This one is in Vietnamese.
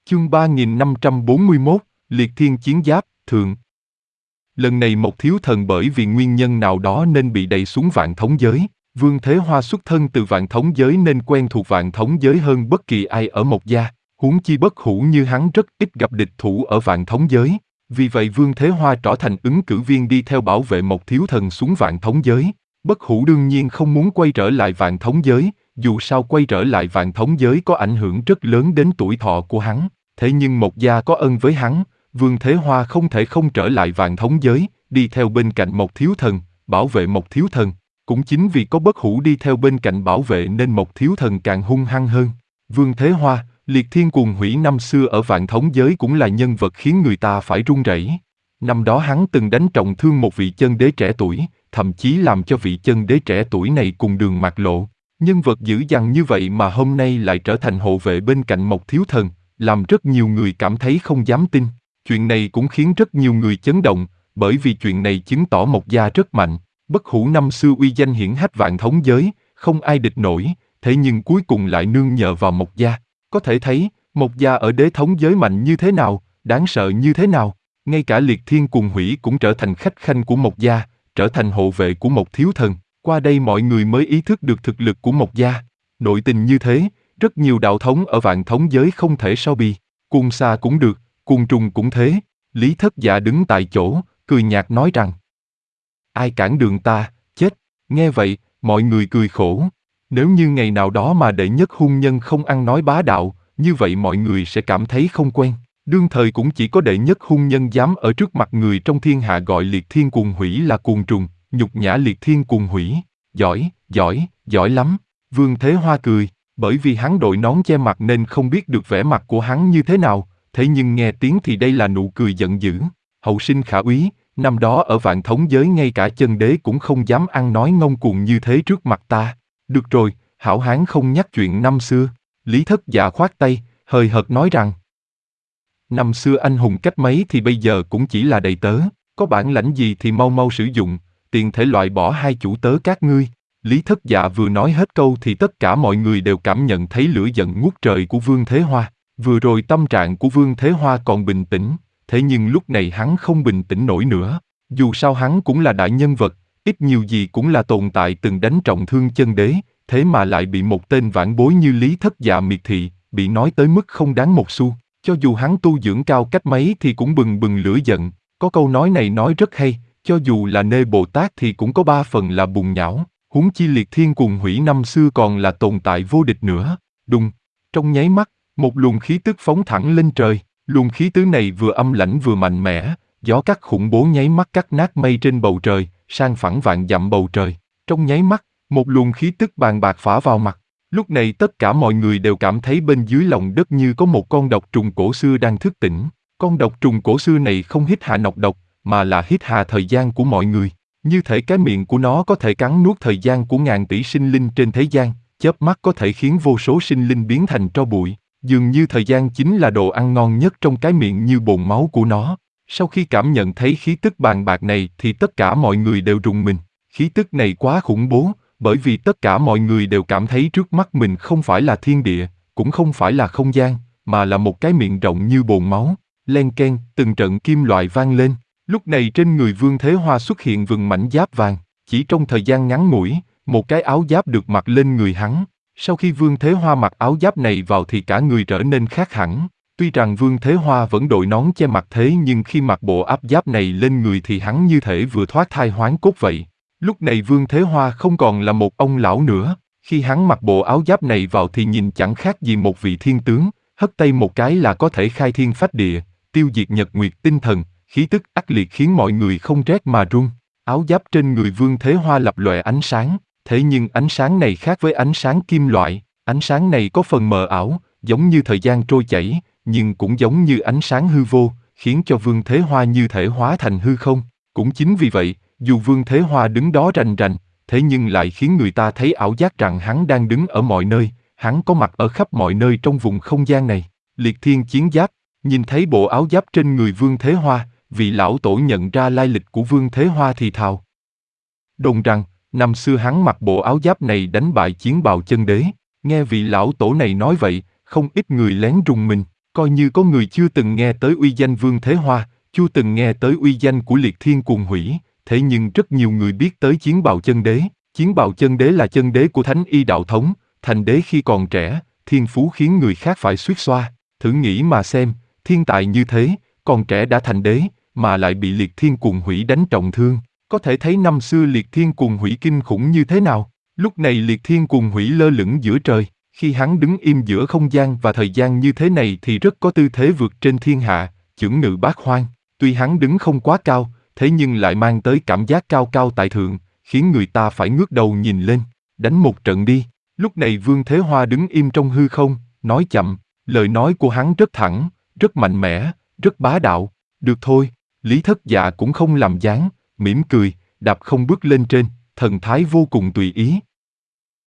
Chương 3541, Liệt Thiên Chiến Giáp, Thượng. Lần này Mộc Thiếu Thần bởi vì nguyên nhân nào đó nên bị đày xuống Vạn Thống Giới. Vương Thế Hoa xuất thân từ Vạn Thống Giới nên quen thuộc Vạn Thống Giới hơn bất kỳ ai ở Mộc gia, huống chi Bất Hủ như hắn rất ít gặp địch thủ ở Vạn Thống Giới. Vì vậy Vương Thế Hoa trở thành ứng cử viên đi theo bảo vệ Mộc Thiếu Thần xuống Vạn Thống Giới. Bất Hủ đương nhiên không muốn quay trở lại Vạn Thống Giới, dù sao quay trở lại Vạn Thống Giới có ảnh hưởng rất lớn đến tuổi thọ của hắn. Thế nhưng Mộc gia có ân với hắn, Vương Thế Hoa không thể không trở lại Vạn Thống Giới, đi theo bên cạnh Mộc Thiếu Thần, bảo vệ Mộc Thiếu Thần. Cũng chính vì có Bất Hủ đi theo bên cạnh bảo vệ nên Mộc Thiếu Thần càng hung hăng hơn. Vương Thế Hoa, Liệt Thiên Cuồng Hủy năm xưa ở Vạn Thống Giới cũng là nhân vật khiến người ta phải run rẩy. Năm đó hắn từng đánh trọng thương một vị chân đế trẻ tuổi, thậm chí làm cho vị chân đế trẻ tuổi này cùng đường mạt lộ. Nhân vật dữ dằn như vậy mà hôm nay lại trở thành hộ vệ bên cạnh Mộc Thiếu Thần, làm rất nhiều người cảm thấy không dám tin. Chuyện này cũng khiến rất nhiều người chấn động, bởi vì chuyện này chứng tỏ Mộc gia rất mạnh. Bất Hủ năm xưa uy danh hiển hách Vạn Thống Giới, không ai địch nổi, thế nhưng cuối cùng lại nương nhờ vào Mộc gia. Có thể thấy, Mộc gia ở Đế Thống Giới mạnh như thế nào, đáng sợ như thế nào. Ngay cả Liệt Thiên Cuồng Hủy cũng trở thành khách khanh của Mộc gia, trở thành hộ vệ của Mộc Thiếu Thần. Qua đây mọi người mới ý thức được thực lực của Mộc gia. Nội tình như thế, rất nhiều đạo thống ở Vạn Thống Giới không thể so bì. Cuồng Sa cũng được, Cuồng Trùng cũng thế. Lý Thất Dạ đứng tại chỗ, cười nhạt nói rằng: ai cản đường ta, chết. Nghe vậy, mọi người cười khổ. Nếu như ngày nào đó mà đệ nhất hung nhân không ăn nói bá đạo, như vậy mọi người sẽ cảm thấy không quen. Đương thời cũng chỉ có đệ nhất hung nhân dám ở trước mặt người trong thiên hạ gọi Liệt Thiên Cuồng Hủy là cuồng trùng, nhục nhã Liệt Thiên Cuồng Hủy. Giỏi, giỏi, giỏi lắm. Vương Thế Hoa cười, bởi vì hắn đội nón che mặt nên không biết được vẻ mặt của hắn như thế nào, thế nhưng nghe tiếng thì đây là nụ cười giận dữ. Hậu sinh khả úy, năm đó ở Vạn Thống Giới ngay cả chân đế cũng không dám ăn nói ngông cuồng như thế trước mặt ta. Được rồi, hảo hán không nhắc chuyện năm xưa. Lý Thất Dạ khoát tay, hời hợt nói rằng: năm xưa anh hùng cách mấy thì bây giờ cũng chỉ là đầy tớ, có bản lãnh gì thì mau mau sử dụng, tiện thể loại bỏ hai chủ tớ các ngươi. Lý Thất Dạ vừa nói hết câu thì tất cả mọi người đều cảm nhận thấy lửa giận ngút trời của Vương Thế Hoa. Vừa rồi tâm trạng của Vương Thế Hoa còn bình tĩnh, thế nhưng lúc này hắn không bình tĩnh nổi nữa. Dù sao hắn cũng là đại nhân vật, ít nhiều gì cũng là tồn tại từng đánh trọng thương chân đế, thế mà lại bị một tên vãn bối như Lý Thất Dạ miệt thị, bị nói tới mức không đáng một xu. Cho dù hắn tu dưỡng cao cách mấy thì cũng bừng bừng lửa giận. Có câu nói này nói rất hay, cho dù là Nê Bồ Tát thì cũng có 3 phần là bùn nhão, huống chi Liệt Thiên Cuồng Hủy năm xưa còn là tồn tại vô địch nữa. Đùng, trong nháy mắt, một luồng khí tức phóng thẳng lên trời. Luồng khí tứ này vừa âm lãnh vừa mạnh mẽ, gió cắt khủng bố nháy mắt cắt nát mây trên bầu trời, san phẳng vạn dặm bầu trời. Trong nháy mắt, một luồng khí tức bàng bạc phả vào mặt. Lúc này tất cả mọi người đều cảm thấy bên dưới lòng đất như có một con độc trùng cổ xưa đang thức tỉnh. Con độc trùng cổ xưa này không hít hà nọc độc, mà là hít hà thời gian của mọi người. Như thể cái miệng của nó có thể cắn nuốt thời gian của ngàn tỷ sinh linh trên thế gian, chớp mắt có thể khiến vô số sinh linh biến thành tro bụi. Dường như thời gian chính là đồ ăn ngon nhất trong cái miệng như bồn máu của nó. Sau khi cảm nhận thấy khí tức bàng bạc này thì tất cả mọi người đều rùng mình. Khí tức này quá khủng bố, bởi vì tất cả mọi người đều cảm thấy trước mắt mình không phải là thiên địa, cũng không phải là không gian, mà là một cái miệng rộng như bồn máu. Len keng, từng trận kim loại vang lên. Lúc này trên người Vương Thế Hoa xuất hiện vầng mảnh giáp vàng. Chỉ trong thời gian ngắn ngủi, một cái áo giáp được mặc lên người hắn. Sau khi Vương Thế Hoa mặc áo giáp này vào thì cả người trở nên khác hẳn. Tuy rằng Vương Thế Hoa vẫn đội nón che mặt thế nhưng khi mặc bộ áp giáp này lên người thì hắn như thể vừa thoát thai hoán cốt vậy. Lúc này Vương Thế Hoa không còn là một ông lão nữa. Khi hắn mặc bộ áo giáp này vào thì nhìn chẳng khác gì một vị thiên tướng, hất tay một cái là có thể khai thiên phách địa, tiêu diệt nhật nguyệt tinh thần, khí tức ác liệt khiến mọi người không rét mà run. Áo giáp trên người Vương Thế Hoa lập lòe ánh sáng. Thế nhưng ánh sáng này khác với ánh sáng kim loại, ánh sáng này có phần mờ ảo, giống như thời gian trôi chảy, nhưng cũng giống như ánh sáng hư vô, khiến cho Vương Thế Hoa như thể hóa thành hư không. Cũng chính vì vậy, dù Vương Thế Hoa đứng đó rành rành, thế nhưng lại khiến người ta thấy ảo giác rằng hắn đang đứng ở mọi nơi, hắn có mặt ở khắp mọi nơi trong vùng không gian này. Liệt Thiên Chiến Giáp, nhìn thấy bộ áo giáp trên người Vương Thế Hoa, vị lão tổ nhận ra lai lịch của Vương Thế Hoa thì thào. Đồn rằng, năm xưa hắn mặc bộ áo giáp này đánh bại Chiến Bào chân đế. Nghe vị lão tổ này nói vậy, không ít người lén rùng mình. Coi như có người chưa từng nghe tới uy danh Vương Thế Hoa, chưa từng nghe tới uy danh của Liệt Thiên Cuồng Hủy, thế nhưng rất nhiều người biết tới Chiến Bào Chân Đế. Chiến Bào Chân Đế là chân đế của Thánh Y Đạo Thống, thành đế khi còn trẻ, thiên phú khiến người khác phải xuýt xoa. Thử nghĩ mà xem, thiên tài như thế, còn trẻ đã thành đế, mà lại bị Liệt Thiên Cuồng Hủy đánh trọng thương. Có thể thấy năm xưa Liệt Thiên Cuồng Hủy kinh khủng như thế nào. Lúc này Liệt Thiên Cuồng Hủy lơ lửng giữa trời, khi hắn đứng im giữa không gian và thời gian như thế này thì rất có tư thế vượt trên thiên hạ, chưởng ngự bát hoang. Tuy hắn đứng không quá cao, thế nhưng lại mang tới cảm giác cao cao tại thượng, khiến người ta phải ngước đầu nhìn lên. Đánh một trận đi. Lúc này Vương Thế Hoa đứng im trong hư không, nói chậm, lời nói của hắn rất thẳng, rất mạnh mẽ, rất bá đạo. Được thôi, Lý Thất Dạ cũng không làm dáng, mỉm cười, đạp không bước lên trên, thần thái vô cùng tùy ý,